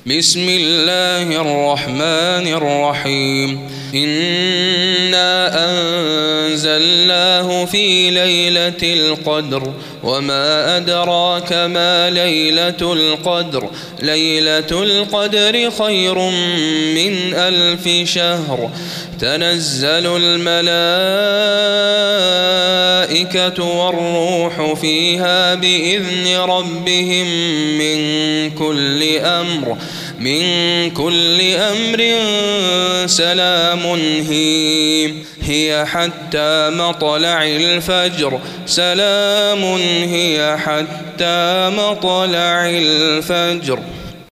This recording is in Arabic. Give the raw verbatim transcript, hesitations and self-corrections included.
بسم الله الرحمن الرحيم إنا أنزلناه في ليلة القدر وما أدراك ما ليلة القدر ليلة القدر خير من ألف شهر تنزل الملائكة والروح فيها بإذن ربهم من كل أمر من كل أمر سلام هي هي حتى مطلع الفجر سلام هي حتى مطلع الفجر.